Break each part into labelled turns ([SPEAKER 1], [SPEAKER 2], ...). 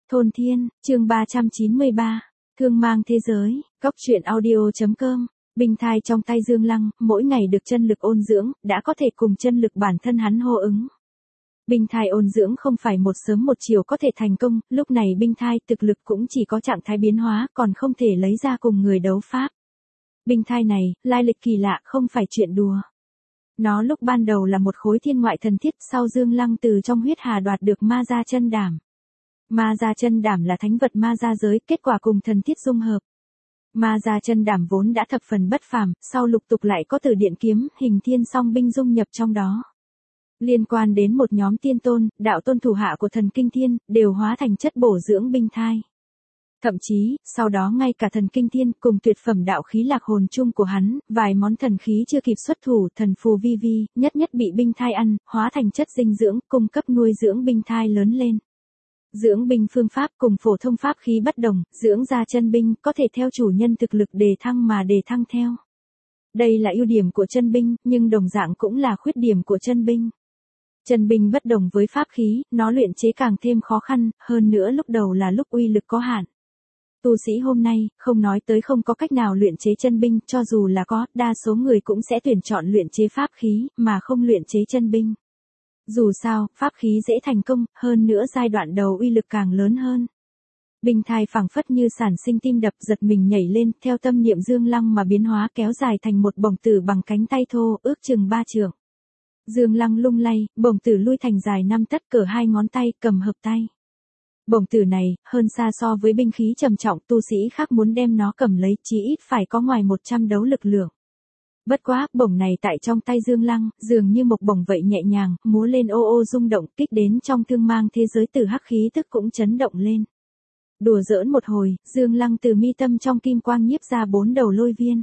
[SPEAKER 1] Thôn Thiên, chương 393, Thương mang thế giới, Cốc truyện audio.com, Bình thai trong tay Dương Lăng, mỗi ngày được chân lực ôn dưỡng, đã có thể cùng chân lực bản thân hắn hô ứng. Bình thai ôn dưỡng không phải một sớm một chiều có thể thành công, lúc này bình thai thực lực cũng chỉ có trạng thái biến hóa, còn không thể lấy ra cùng người đấu pháp. Bình thai này, lai lịch kỳ lạ, không phải chuyện đùa. Nó lúc ban đầu là một khối thiên ngoại thần thiết, sau Dương Lăng từ trong huyết hà đoạt được ma gia chân đảm. Ma gia chân đảm là thánh vật ma gia giới, kết quả cùng thần thiết dung hợp. Ma gia chân đảm vốn đã thập phần bất phàm, sau lục tục lại có từ điện kiếm, hình thiên song binh dung nhập trong đó. Liên quan đến một nhóm tiên tôn, đạo tôn thủ hạ của thần kinh thiên, đều hóa thành chất bổ dưỡng binh thai. Thậm chí, sau đó ngay cả thần kinh thiên cùng tuyệt phẩm đạo khí lạc hồn chung của hắn, vài món thần khí chưa kịp xuất thủ, thần phù vi vi, nhất nhất bị binh thai ăn, hóa thành chất dinh dưỡng, cung cấp nuôi dưỡng binh thai lớn lên. Dưỡng binh phương pháp cùng phổ thông pháp khí bất đồng, dưỡng ra chân binh có thể theo chủ nhân thực lực đề thăng mà đề thăng theo. Đây là ưu điểm của chân binh, nhưng đồng dạng cũng là khuyết điểm của chân binh. Chân binh bất đồng với pháp khí, nó luyện chế càng thêm khó khăn, hơn nữa lúc đầu là lúc uy lực có hạn. Tu sĩ hôm nay, không nói tới không có cách nào luyện chế chân binh, cho dù là có, đa số người cũng sẽ tuyển chọn luyện chế pháp khí, mà không luyện chế chân binh. Dù sao, pháp khí dễ thành công, hơn nữa giai đoạn đầu uy lực càng lớn hơn. Binh thai phảng phất như sản sinh tim đập, giật mình nhảy lên, theo tâm niệm Dương Lăng mà biến hóa, kéo dài thành một bổng tử bằng cánh tay thô, ước chừng 3 trượng. Dương Lăng lung lay, bổng tử lui thành dài 5 tấc, cỡ 2 ngón tay, cầm hợp tay. Bổng tử này, hơn xa so với binh khí trầm trọng, tu sĩ khác muốn đem nó cầm lấy, chí ít phải có ngoài 100 đấu lực lượng. Bất quá, bổng này tại trong tay Dương Lăng, dường như một bổng vậy nhẹ nhàng, múa lên ô ô rung động, kích đến trong thương mang thế giới từ hắc khí tức cũng chấn động lên. Đùa giỡn một hồi, Dương Lăng từ mi tâm trong kim quang nhiếp ra 4 đầu lôi viên.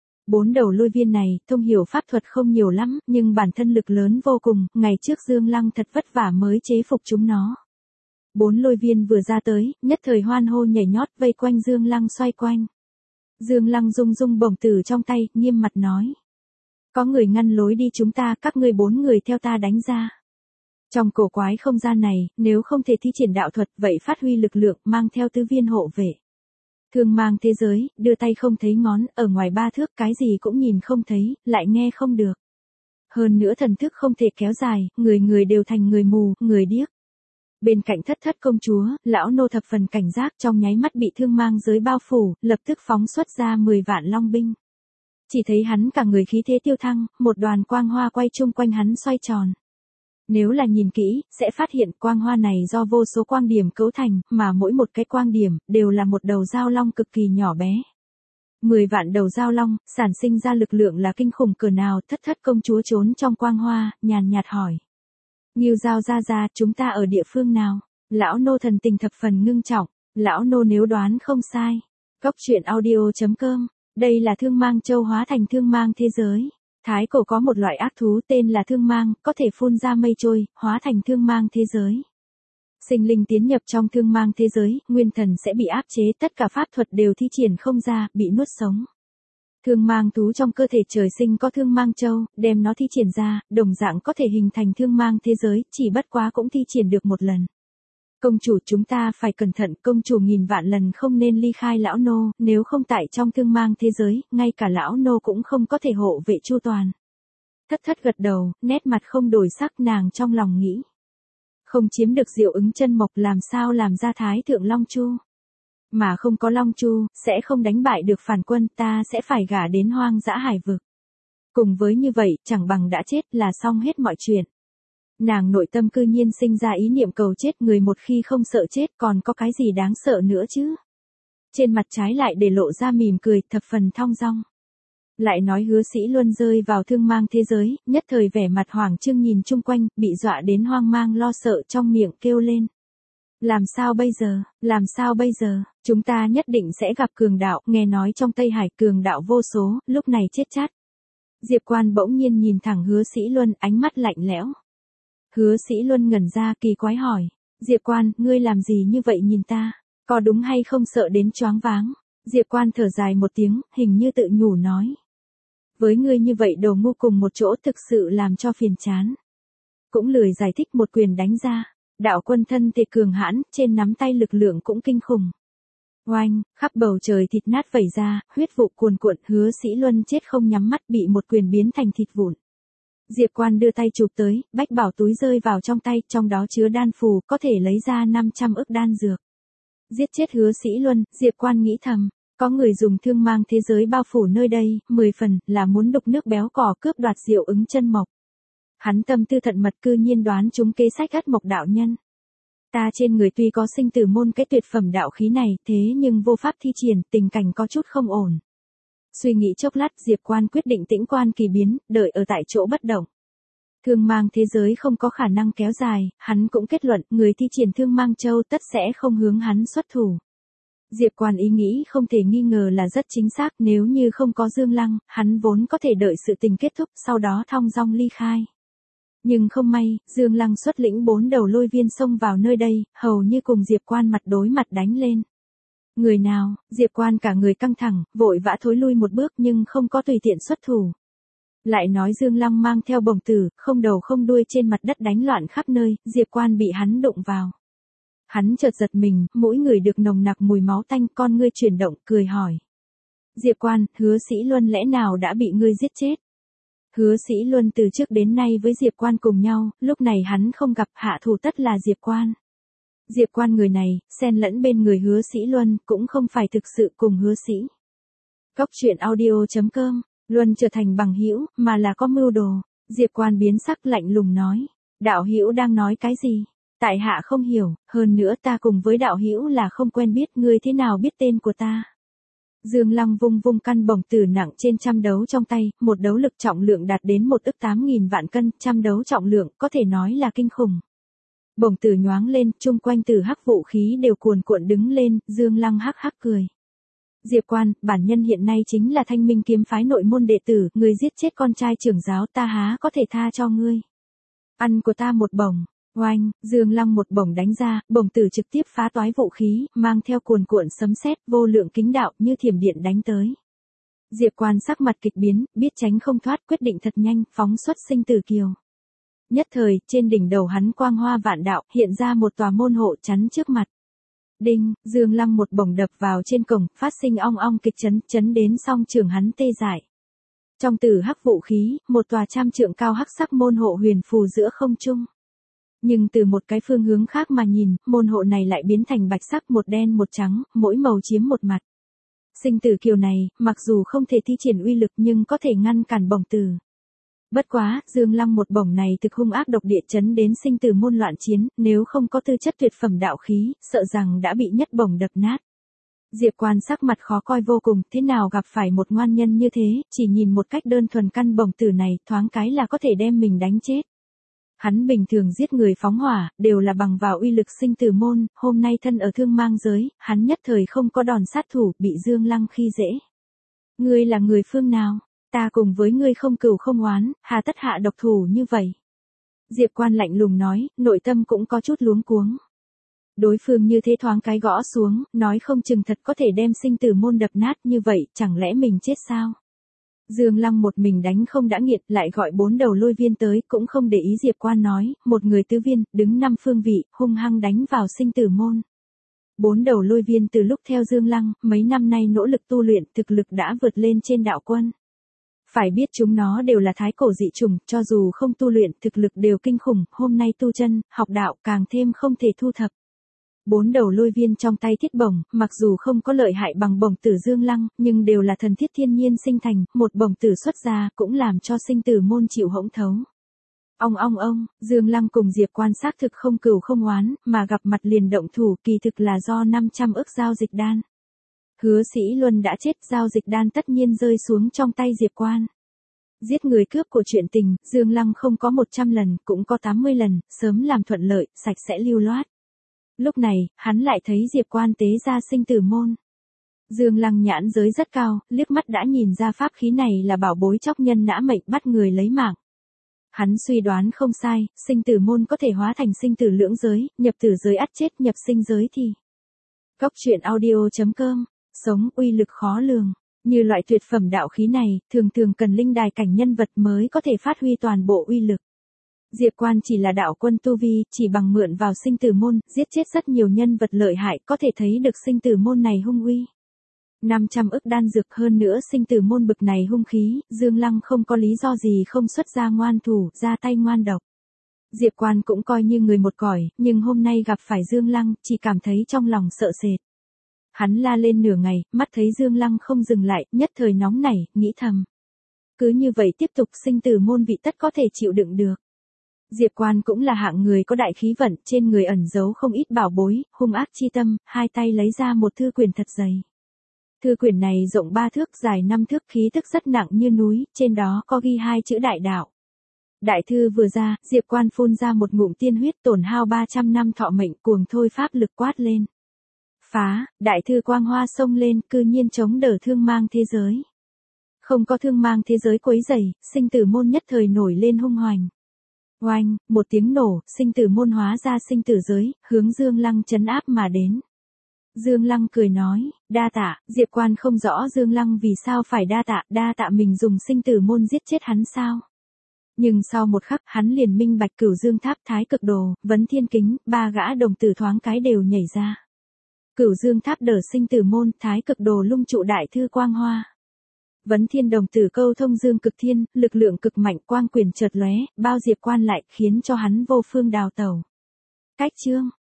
[SPEAKER 1] 4 đầu lôi viên này, thông hiểu pháp thuật không nhiều lắm, nhưng bản thân lực lớn vô cùng, ngày trước Dương Lăng thật vất vả mới chế phục chúng nó. 4 lôi viên vừa ra tới, nhất thời hoan hô nhảy nhót vây quanh Dương Lăng xoay quanh. Dương Lăng rung rung bổng tử trong tay, nghiêm mặt nói. Có người ngăn lối đi chúng ta, các ngươi 4 người theo ta đánh ra. Trong cổ quái không gian này, nếu không thể thi triển đạo thuật, vậy phát huy lực lượng, mang theo tứ viên hộ vệ. Thương mang thế giới, đưa tay không thấy ngón, ở ngoài 3 thước cái gì cũng nhìn không thấy, lại nghe không được. Hơn nữa thần thức không thể kéo dài, người người đều thành người mù, người điếc. Bên cạnh thất thất công chúa, lão nô thập phần cảnh giác, trong nháy mắt bị thương mang giới bao phủ, lập tức phóng xuất ra 10 vạn long binh. Chỉ thấy hắn cả người khí thế tiêu thăng, một đoàn quang hoa quay chung quanh hắn xoay tròn. Nếu là nhìn kỹ, sẽ phát hiện quang hoa này do vô số quang điểm cấu thành, mà mỗi một cái quang điểm, đều là một đầu dao long cực kỳ nhỏ bé. 10 vạn đầu dao long, sản sinh ra lực lượng là kinh khủng cỡ nào, thất thất công chúa trốn trong quang hoa, nhàn nhạt hỏi. Ngưu Giao ra, chúng ta ở địa phương nào? Lão nô thần tình thập phần ngưng trọng, lão nô nếu đoán không sai. Cốc truyện audio.com, đây là thương mang châu hóa thành thương mang thế giới. Thái cổ có một loại ác thú tên là thương mang, có thể phun ra mây trôi, hóa thành thương mang thế giới. Sinh linh tiến nhập trong thương mang thế giới, nguyên thần sẽ bị áp chế, tất cả pháp thuật đều thi triển không ra, bị nuốt sống. Thương mang thú trong cơ thể trời sinh có thương mang châu, đem nó thi triển ra, đồng dạng có thể hình thành thương mang thế giới, chỉ bất quá cũng thi triển được một lần. Công chủ chúng ta phải cẩn thận, công chủ nghìn vạn lần không nên ly khai lão nô, nếu không tại trong thương mang thế giới, ngay cả lão nô cũng không có thể hộ vệ chu toàn. Thất thất gật đầu, nét mặt không đổi sắc, nàng trong lòng nghĩ. Không chiếm được diệu ứng chân mộc làm sao làm ra thái thượng long chu. Mà không có long chu, sẽ không đánh bại được phản quân, ta sẽ phải gả đến hoang dã hải vực. Cùng với như vậy, chẳng bằng đã chết là xong hết mọi chuyện. Nàng nội tâm cư nhiên sinh ra ý niệm cầu chết, người một khi không sợ chết còn có cái gì đáng sợ nữa chứ. Trên mặt trái lại để lộ ra mỉm cười, thập phần thong dong. Lại nói Hứa Sĩ Luân rơi vào thương mang thế giới, nhất thời vẻ mặt hoảng trương nhìn chung quanh, bị dọa đến hoang mang lo sợ, trong miệng kêu lên. Làm sao bây giờ, chúng ta nhất định sẽ gặp cường đạo, nghe nói trong Tây Hải cường đạo vô số, lúc này chết chát. Diệp Quan bỗng nhiên nhìn thẳng Hứa Sĩ Luân, ánh mắt lạnh lẽo. Hứa Sĩ Luân ngẩn ra, kỳ quái hỏi. Diệp Quan, ngươi làm gì như vậy nhìn ta, có đúng hay không sợ đến choáng váng? Diệp Quan thở dài một tiếng, hình như tự nhủ nói. Với ngươi như vậy đồ ngu cùng một chỗ thực sự làm cho phiền chán. Cũng lười giải thích, một quyền đánh ra. Đạo quân thân thể cường hãn, trên nắm tay lực lượng cũng kinh khủng. Oanh, khắp bầu trời thịt nát vẩy ra, huyết vụ cuồn cuộn, Hứa Sĩ Luân chết không nhắm mắt bị một quyền biến thành thịt vụn. Diệp Quan đưa tay chụp tới, bách bảo túi rơi vào trong tay, trong đó chứa đan phù, có thể lấy ra 500 ức đan dược. Giết chết Hứa Sĩ Luân, Diệp Quan nghĩ thầm, có người dùng thương mang thế giới bao phủ nơi đây, 10 phần là muốn đục nước béo cò cướp đoạt Diệu Ứng chân mộc. Hắn tâm tư thận mật cư nhiên đoán trúng kế sách Ất Mộc đạo nhân. Ta trên người tuy có sinh tử môn cái tuyệt phẩm đạo khí này, thế nhưng vô pháp thi triển, tình cảnh có chút không ổn. Suy nghĩ chốc lát, Diệp Quan quyết định tĩnh quan kỳ biến, đợi ở tại chỗ bất động. Thương mang thế giới không có khả năng kéo dài, hắn cũng kết luận người thi triển thương mang châu tất sẽ không hướng hắn xuất thủ. Diệp Quan ý nghĩ không thể nghi ngờ là rất chính xác, nếu như không có Dương Lăng, hắn vốn có thể đợi sự tình kết thúc, sau đó thong dong ly khai. Nhưng không may, Dương Lăng xuất lĩnh 4 đầu lôi viên xông vào nơi đây, hầu như cùng Diệp Quan mặt đối mặt đánh lên. Người nào? Diệp Quan cả người căng thẳng, vội vã thối lui một bước nhưng không có tùy tiện xuất thủ. Lại nói Dương Lăng mang theo bổng tử, không đầu không đuôi trên mặt đất đánh loạn khắp nơi, Diệp Quan bị hắn đụng vào. Hắn chợt giật mình, mỗi người được nồng nặc mùi máu tanh, con ngươi chuyển động, cười hỏi. Diệp Quan, Hứa Sĩ Luân lẽ nào đã bị ngươi giết chết? Hứa Sĩ Luân từ trước đến nay với Diệp Quan cùng nhau, lúc này hắn không gặp, hạ thủ tất là Diệp Quan. Diệp Quan người này, xen lẫn bên người Hứa Sĩ Luân, cũng không phải thực sự cùng Hứa Sĩ. Cốc truyện audio.com, Luân trở thành bằng hữu, mà là có mưu đồ. Diệp Quan biến sắc lạnh lùng nói. Đạo hữu đang nói cái gì? Tại hạ không hiểu, hơn nữa ta cùng với đạo hữu là không quen biết, ngươi thế nào biết tên của ta? Dương Lăng vung vung căn bổng tử nặng trên trăm đấu trong tay, một đấu lực trọng lượng đạt đến 1 ức 8.000 vạn cân, trăm đấu trọng lượng, có thể nói là kinh khủng. Bổng tử nhoáng lên, chung quanh tử hắc vũ khí đều cuồn cuộn đứng lên, Dương Lăng hắc hắc cười. Diệp Quan, bản nhân hiện nay chính là Thanh Minh kiếm phái nội môn đệ tử, người giết chết con trai trưởng giáo ta há có thể tha cho ngươi. Ăn của ta một bổng. Oanh, Dương Lăng một bổng đánh ra, bổng tử trực tiếp phá toái vũ khí, mang theo cuồn cuộn sấm sét, vô lượng kính đạo như thiểm điện đánh tới. Diệp Quan sắc mặt kịch biến, biết tránh không thoát, quyết định thật nhanh, phóng xuất sinh tử kiều. Nhất thời, trên đỉnh đầu hắn quang hoa vạn đạo, hiện ra một tòa môn hộ chắn trước mặt. Đinh, Dương Lăng một bổng đập vào trên cổng, phát sinh ong ong kịch chấn đến song trường hắn tê dại. Trong tử hắc vũ khí, một tòa trăm trượng cao hắc sắc môn hộ huyền phù giữa không trung. Nhưng từ một cái phương hướng khác mà nhìn, môn hộ này lại biến thành bạch sắc, một đen một trắng, mỗi màu chiếm một mặt. Sinh tử kiều này, mặc dù không thể thi triển uy lực nhưng có thể ngăn cản bổng tử. Bất quá, Dương Lăng một bổng này thực hung ác độc địa chấn đến sinh tử môn loạn chiến, nếu không có tư chất tuyệt phẩm đạo khí, sợ rằng đã bị nhất bổng đập nát. Diệp Quan sắc mặt khó coi vô cùng, thế nào gặp phải một ngoan nhân như thế, chỉ nhìn một cách đơn thuần căn bổng tử này, thoáng cái là có thể đem mình đánh chết. Hắn bình thường giết người phóng hỏa, đều là bằng vào uy lực sinh tử môn, hôm nay thân ở thương mang giới, hắn nhất thời không có đòn sát thủ, bị Dương Lăng khi dễ. Ngươi là người phương nào? Ta cùng với ngươi không cừu không oán, hà tất hạ độc thủ như vậy? Diệp Quan lạnh lùng nói, nội tâm cũng có chút luống cuống. Đối phương như thế thoáng cái gõ xuống, nói không chừng thật có thể đem sinh tử môn đập nát, như vậy, chẳng lẽ mình chết sao? Dương Lăng một mình đánh không đã nghiệt, lại gọi 4 đầu lôi viên tới, cũng không để ý Diệp Quan nói, một người tứ viên, đứng 5 phương vị, hung hăng đánh vào sinh tử môn. 4 đầu lôi viên từ lúc theo Dương Lăng, mấy năm nay nỗ lực tu luyện, thực lực đã vượt lên trên đạo quân. Phải biết chúng nó đều là thái cổ dị chủng, cho dù không tu luyện, thực lực đều kinh khủng, hôm nay tu chân, học đạo càng thêm không thể thu thập. 4 đầu lôi viên trong tay thiết bổng, mặc dù không có lợi hại bằng bổng tử Dương Lăng, nhưng đều là thần thiết thiên nhiên sinh thành, một bổng tử xuất ra cũng làm cho sinh tử môn chịu hỗn thấu. Ông, Dương Lăng cùng Diệp Quan xác thực không cừu không oán, mà gặp mặt liền động thủ, kỳ thực là do 500 ức giao dịch đan. Hứa Sĩ Luân đã chết, giao dịch đan tất nhiên rơi xuống trong tay Diệp Quan. Giết người cướp của chuyện tình, Dương Lăng không có 100 lần, cũng có 80 lần, sớm làm thuận lợi, sạch sẽ lưu loát. Lúc này, hắn lại thấy Diệp Quan tế ra sinh tử môn. Dương Lăng nhãn giới rất cao, liếc mắt đã nhìn ra pháp khí này là bảo bối chóc nhân nã mệnh, bắt người lấy mạng. Hắn suy đoán không sai, sinh tử môn có thể hóa thành sinh tử lưỡng giới, nhập tử giới ắt chết, nhập sinh giới thì. Cốc truyện audio.com, sống uy lực khó lường. Như loại tuyệt phẩm đạo khí này, thường thường cần linh đài cảnh nhân vật mới có thể phát huy toàn bộ uy lực. Diệp Quan chỉ là đạo quân tu vi, chỉ bằng mượn vào sinh tử môn, giết chết rất nhiều nhân vật lợi hại, có thể thấy được sinh tử môn này hung uy. 500 ức đan dược, hơn nữa sinh tử môn bực này hung khí, Dương Lăng không có lý do gì không xuất ra ngoan thủ, ra tay ngoan độc. Diệp Quan cũng coi như người một cõi, nhưng hôm nay gặp phải Dương Lăng, chỉ cảm thấy trong lòng sợ sệt. Hắn la lên nửa ngày, mắt thấy Dương Lăng không dừng lại, nhất thời nóng nảy, nghĩ thầm. Cứ như vậy tiếp tục, sinh tử môn vị tất có thể chịu đựng được. Diệp Quan cũng là hạng người có đại khí vận, trên người ẩn giấu không ít bảo bối, hung ác chi tâm, hai tay lấy ra một thư quyển thật dày. Thư quyển này rộng 3 thước, dài 5 thước, khí tức rất nặng như núi, trên đó có ghi 2 chữ đại đạo. Đại thư vừa ra, Diệp Quan phun ra một ngụm tiên huyết, tổn hao 300 năm thọ mệnh, cuồng thôi pháp lực quát lên. Phá, đại thư quang hoa xông lên, cư nhiên chống đỡ thương mang thế giới. Không có thương mang thế giới quấy rầy, sinh tử môn nhất thời nổi lên hung hoành. Oanh, một tiếng nổ, sinh tử môn hóa ra sinh tử giới, hướng Dương Lăng trấn áp mà đến. Dương Lăng cười nói, đa tạ. Diệp Quan không rõ Dương Lăng vì sao phải đa tạ mình dùng sinh tử môn giết chết hắn sao. Nhưng sau một khắc, hắn liền minh bạch Cửu Dương Tháp, Thái Cực Đồ, Vấn Thiên Kính, 3 gã đồng tử thoáng cái đều nhảy ra. Cửu Dương Tháp đỡ sinh tử môn, Thái Cực Đồ lung trụ đại thư quang hoa. Vấn Thiên đồng tử câu thông dương cực thiên, lực lượng cực mạnh, quang quyền chợt lóe, bao Diệp Quan lại, khiến cho hắn vô phương đào tẩu. Cách chương